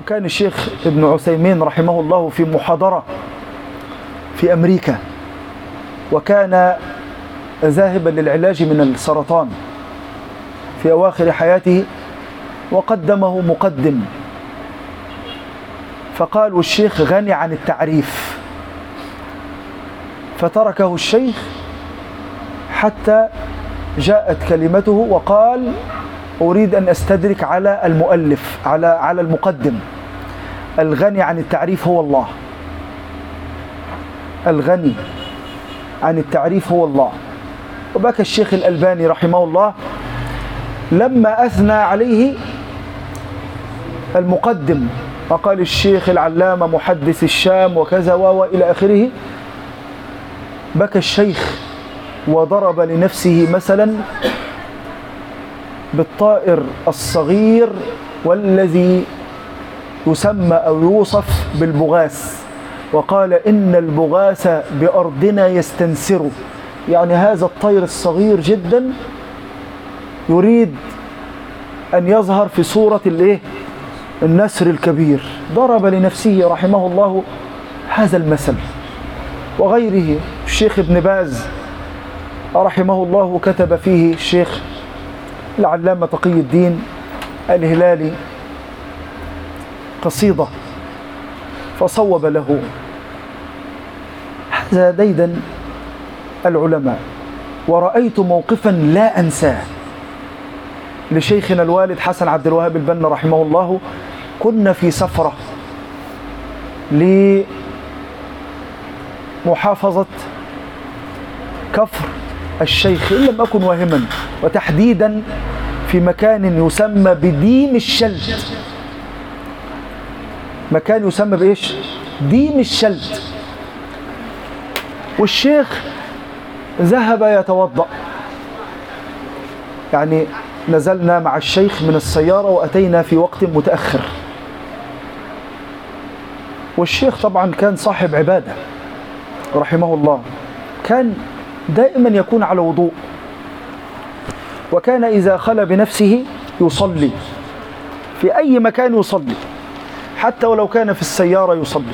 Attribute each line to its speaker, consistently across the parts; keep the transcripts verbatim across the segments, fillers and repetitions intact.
Speaker 1: كان الشيخ ابن عثيمين رحمه الله في محاضرة في أمريكا، وكان ذاهبا للعلاج من السرطان في أواخر حياته، وقدمه مقدم فقالوا الشيخ غني عن التعريف، فتركه الشيخ حتى جاءت كلمته وقال أريد أن أستدرك على المؤلف، على على المقدم. الغني عن التعريف هو الله، الغني عن التعريف هو الله. وبكى الشيخ الألباني رحمه الله لما أثنى عليه المقدم، وقال الشيخ العلامة محدث الشام وكذا وإلى آخره. بكى الشيخ وضرب لنفسه مثلا بالطائر الصغير والذي يسمى أو يوصف بالبغاث، وقال إن البغاث بأرضنا يستنسر، يعني هذا الطير الصغير جدا يريد أن يظهر في صورة الإيه؟ النسر الكبير. ضرب لنفسه رحمه الله هذا المثل. وغيره الشيخ ابن باز رحمه الله كتب فيه الشيخ العلامة تقي الدين الهلالي قصيدة فصوب له. هذا ديدا العلماء. ورأيت موقفا لا أنساه لشيخنا الوالد حسن عبد الوهاب البنا رحمه الله. كنا في سفرة لمحافظة كفر الشيخ إن لم أكن واهما، وتحديدا في مكان يسمى بديم الشلت. مكان يسمى بإيش؟ ديم الشلت. والشيخ ذهب يتوضأ، يعني نزلنا مع الشيخ من السيارة وأتينا في وقت متأخر. والشيخ طبعا كان صاحب عبادة رحمه الله، كان دائما يكون على وضوء، وكان إذا خلى بنفسه يصلي في أي مكان، يصلي حتى ولو كان في السيارة يصلي.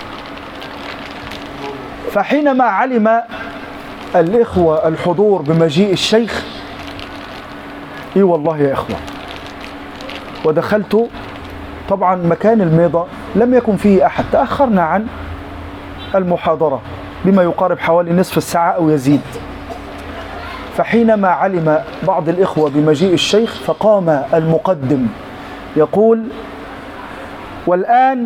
Speaker 1: فحينما علم الإخوة الحضور بمجيء الشيخ، إيه والله يا إخوة، ودخلت طبعا مكان الميضة لم يكن فيه أحد، تأخرنا عن المحاضرة بما يقارب حوالي نصف الساعة أو يزيد. فحينما علم بعض الإخوة بمجيء الشيخ فقام المقدم يقول: والآن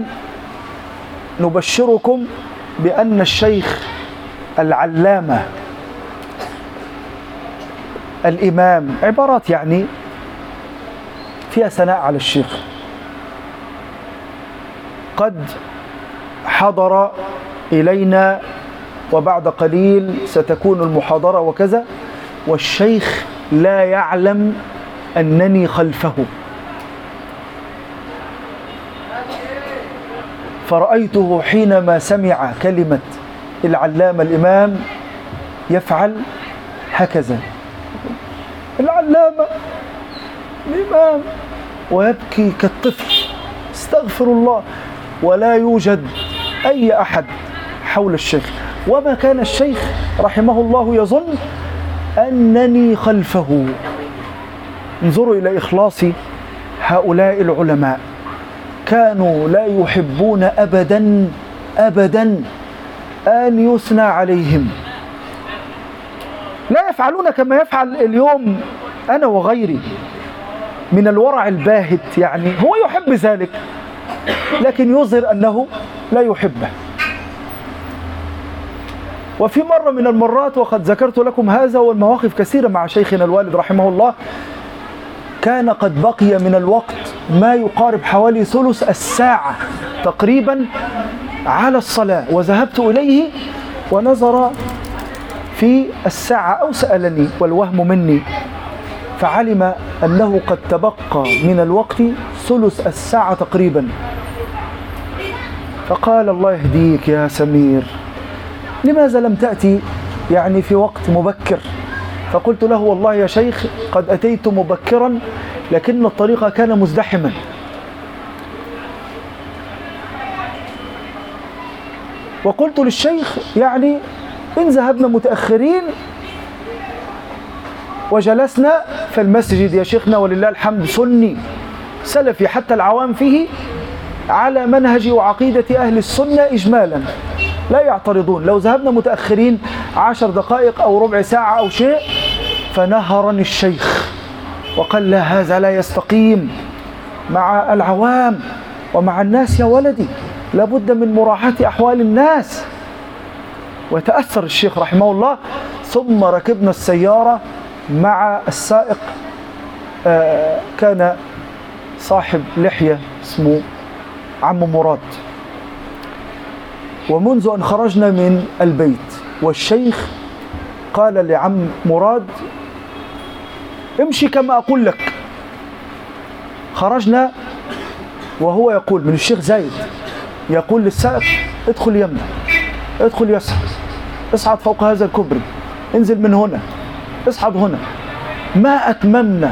Speaker 1: نبشركم بأن الشيخ العلامة الإمام، عبارات يعني فيها ثناء على الشيخ، قد حضر إلينا وبعد قليل ستكون المحاضرة وكذا، والشيخ لا يعلم أنني خلفه. فرأيته حينما سمع كلمة العلامة الإمام يفعل هكذا، العلامة الإمام، ويبكي كالطفل، استغفر الله، ولا يوجد أي أحد حول الشيخ. وما كان الشيخ رحمه الله يظن أنني خلفه. انظروا إلى إخلاص هؤلاء العلماء، كانوا لا يحبون أبدا أبدا أن يثنى عليهم، لا يفعلون كما يفعل اليوم أنا وغيري من الورع الباهت، يعني هو يحب ذلك لكن يظهر أنه لا يحبه. وفي مرة من المرات، وقد ذكرت لكم هذا والمواقف كثيرة مع شيخنا الوالد رحمه الله، كان قد بقي من الوقت ما يقارب حوالي ثلث الساعة تقريبا على الصلاة، وذهبت إليه ونظر في الساعة أو سألني والوهم مني، فعلم أنه قد تبقى من الوقت ثلث الساعة تقريبا. فقال: الله يهديك يا سمير، لماذا لم تأتي يعني في وقت مبكر؟ فقلت له: والله يا شيخ قد أتيت مبكرا لكن الطريق كان مزدحما. وقلت للشيخ يعني إن ذهبنا متأخرين وجلسنا في المسجد يا شيخنا ولله الحمد سني سلفي حتى العوام فيه على منهج وعقيدة أهل السنة إجمالا لا يعترضون، لو ذهبنا متأخرين عشر دقائق أو ربع ساعة أو شيء فنهرني الشيخ وقال لا هذا لا يستقيم مع العوام ومع الناس يا ولدي، لابد من مراعاة أحوال الناس. وتأثر الشيخ رحمه الله. ثم ركبنا السيارة مع السائق، آه كان صاحب لحية اسمه عم مراد. ومنذ أن خرجنا من البيت والشيخ قال لعم مراد امشي كما أقول لك. خرجنا وهو يقول من الشيخ زايد يقول للسائق ادخل يمنى، ادخل يسار، اصعد فوق هذا الكوبري، انزل من هنا، اصعد هنا. ما أتممنا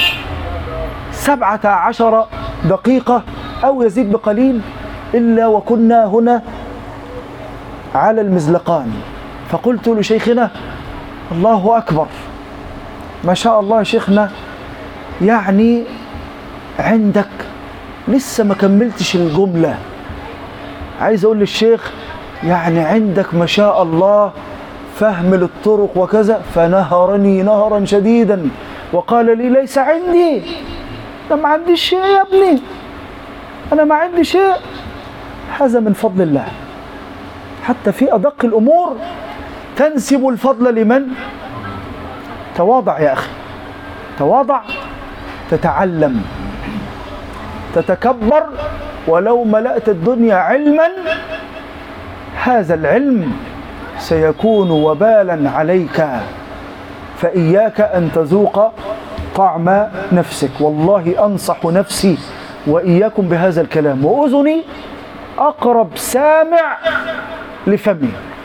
Speaker 1: سبعة عشر دقيقة أو يزيد بقليل إلا وكنا هنا على المزلقان. فقلت لشيخنا الله أكبر ما شاء الله يا شيخنا، يعني عندك لسه ما كملتش الجملة، عايز أقول للشيخ يعني عندك ما شاء الله فهم للطرق وكذا. فنهرني نهرا شديدا وقال لي ليس عندي، أنا ما عندي شيء يا ابني، أنا ما عندي شيء. هذا من فضل الله، حتى في أدق الأمور تنسب الفضل لمن؟ تواضع يا أخي، تواضع، تتعلم، تتكبر. ولو ملأت الدنيا علما هذا العلم سيكون وبالا عليك، فإياك أن تذوق طعم نفسك. والله أنصح نفسي وإياكم بهذا الكلام، وأذني أقرب سامع لفمي.